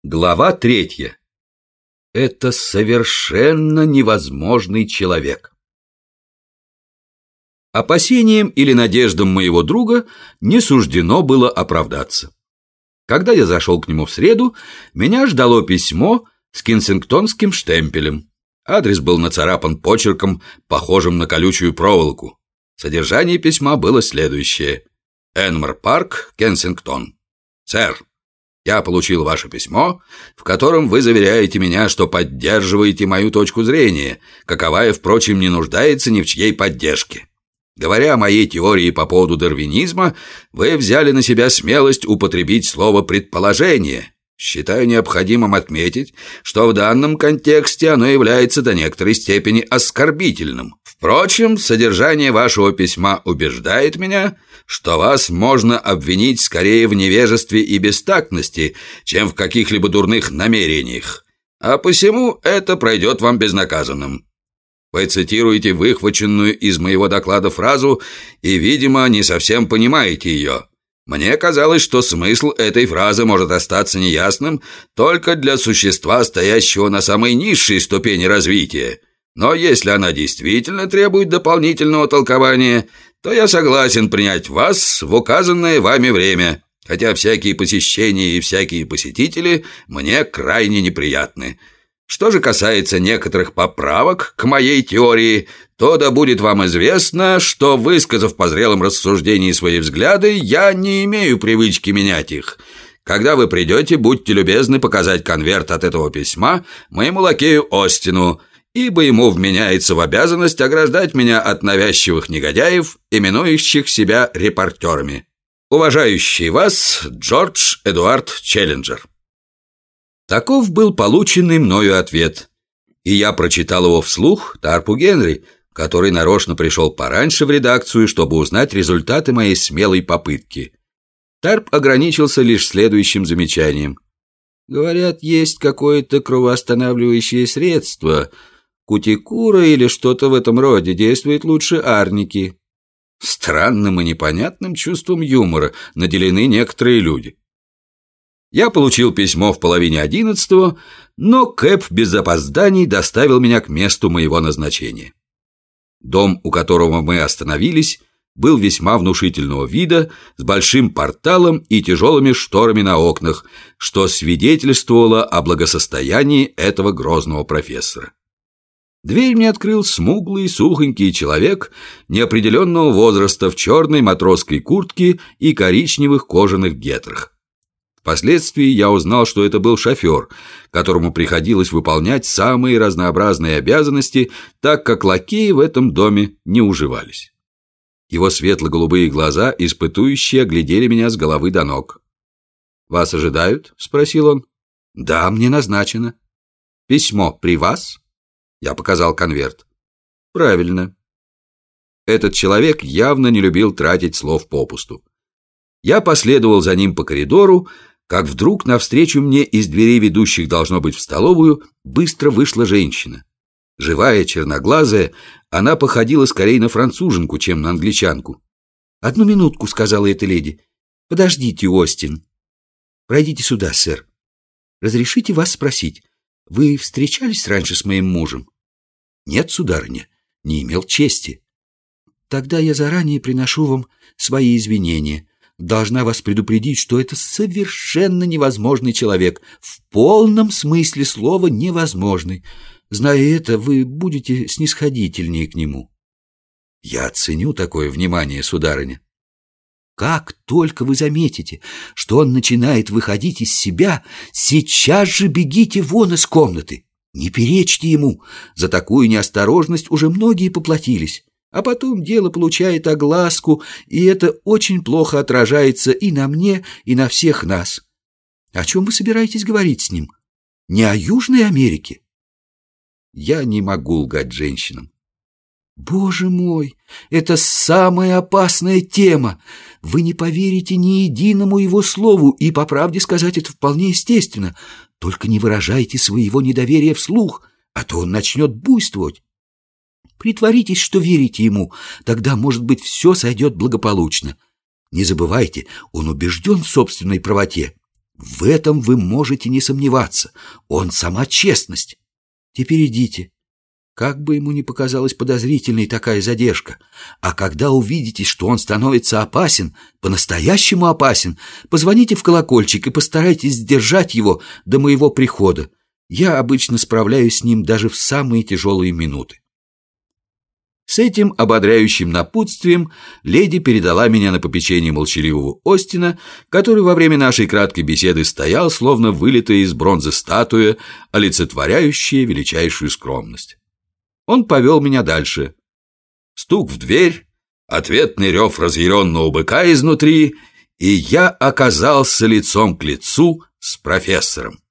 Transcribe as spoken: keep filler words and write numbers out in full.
Глава третья. Это совершенно невозможный человек. Опасениям или надеждам моего друга не суждено было оправдаться. Когда я зашел к нему в среду, меня ждало письмо с кенсингтонским штемпелем. Адрес был нацарапан почерком, похожим на колючую проволоку. Содержание письма было следующее: Энмор Парк, Кенсингтон. Сэр, я получил ваше письмо, в котором вы заверяете меня, что поддерживаете мою точку зрения, каковая, впрочем, не нуждается ни в чьей поддержке. Говоря о моей теории по поводу дарвинизма, вы взяли на себя смелость употребить слово «предположение». Считаю необходимым отметить, что в данном контексте оно является до некоторой степени оскорбительным. Впрочем, содержание вашего письма убеждает меня, что вас можно обвинить скорее в невежестве и бестактности, чем в каких-либо дурных намерениях, а посему это пройдет вам безнаказанным. Вы цитируете выхваченную из моего доклада фразу и, видимо, не совсем понимаете ее. Мне казалось, что смысл этой фразы может остаться неясным только для существа, стоящего на самой низшей ступени развития. Но если она действительно требует дополнительного толкования, то я согласен принять вас в указанное вами время, хотя всякие посещения и всякие посетители мне крайне неприятны. Что же касается некоторых поправок к моей теории, то да будет вам известно, что, высказав по зрелом рассуждении свои взгляды, я не имею привычки менять их. Когда вы придете, будьте любезны показать конверт от этого письма моему лакею Остину, ибо ему вменяется в обязанность ограждать меня от навязчивых негодяев, именующих себя репортерами. Уважающий вас Джордж Эдуард Челленджер. Таков был полученный мною ответ, и я прочитал его вслух Тарпу Генри, который нарочно пришел пораньше в редакцию, чтобы узнать результаты моей смелой попытки. Тарп ограничился лишь следующим замечанием. Говорят, есть какое-то кровоостанавливающее средство. Кутикура или что-то в этом роде действует лучше арники. Странным и непонятным чувством юмора наделены некоторые люди. Я получил письмо в половине одиннадцатого, но Кэб без опозданий доставил меня к месту моего назначения. Дом, у которого мы остановились, был весьма внушительного вида, с большим порталом и тяжелыми шторами на окнах, что свидетельствовало о благосостоянии этого грозного профессора. Дверь мне открыл смуглый, сухонький человек неопределенного возраста в черной матросской куртке и коричневых кожаных гетрах. Впоследствии я узнал, что это был шофер, которому приходилось выполнять самые разнообразные обязанности, так как лакеи в этом доме не уживались. Его светло-голубые глаза, испытующие, оглядели меня с головы до ног. «Вас ожидают?» — спросил он. «Да, мне назначено». «Письмо при вас?» Я показал конверт. «Правильно». Этот человек явно не любил тратить слов попусту. Я последовал за ним по коридору, как вдруг навстречу мне из дверей, ведущих, должно быть, в столовую, быстро вышла женщина. Живая, черноглазая, она походила скорее на француженку, чем на англичанку. «Одну минутку», — сказала эта леди. «Подождите, Остин». «Пройдите сюда, сэр. Разрешите вас спросить, вы встречались раньше с моим мужем?» «Нет, сударыня, не имел чести». «Тогда я заранее приношу вам свои извинения. Должна вас предупредить, что это совершенно невозможный человек, в полном смысле слова невозможный. Зная это, вы будете снисходительнее к нему». «Я оценю такое внимание, сударыня». «Как только вы заметите, что он начинает выходить из себя, сейчас же бегите вон из комнаты. Не перечьте ему. За такую неосторожность уже многие поплатились. А потом дело получает огласку, и это очень плохо отражается и на мне, и на всех нас. О чем вы собираетесь говорить с ним? Не о Южной Америке?» Я не могу лгать женщинам. «Боже мой, это самая опасная тема. Вы не поверите ни единому его слову, и, по правде сказать, это вполне естественно. Только не выражайте своего недоверия вслух, а то он начнет буйствовать. Притворитесь, что верите ему, тогда, может быть, все сойдет благополучно. Не забывайте, он убежден в собственной правоте. В этом вы можете не сомневаться. Он сама честность. Теперь идите. Как бы ему ни показалась подозрительной такая задержка, а когда увидите, что он становится опасен, по-настоящему опасен, позвоните в колокольчик и постарайтесь сдержать его до моего прихода. Я обычно справляюсь с ним даже в самые тяжелые минуты. С этим ободряющим напутствием леди передала меня на попечение молчаливого Остина, который во время нашей краткой беседы стоял, словно вылитая из бронзы статуя, олицетворяющая величайшую скромность. Он повел меня дальше. Стук в дверь, ответный рев разъяренного быка изнутри, и я оказался лицом к лицу с профессором.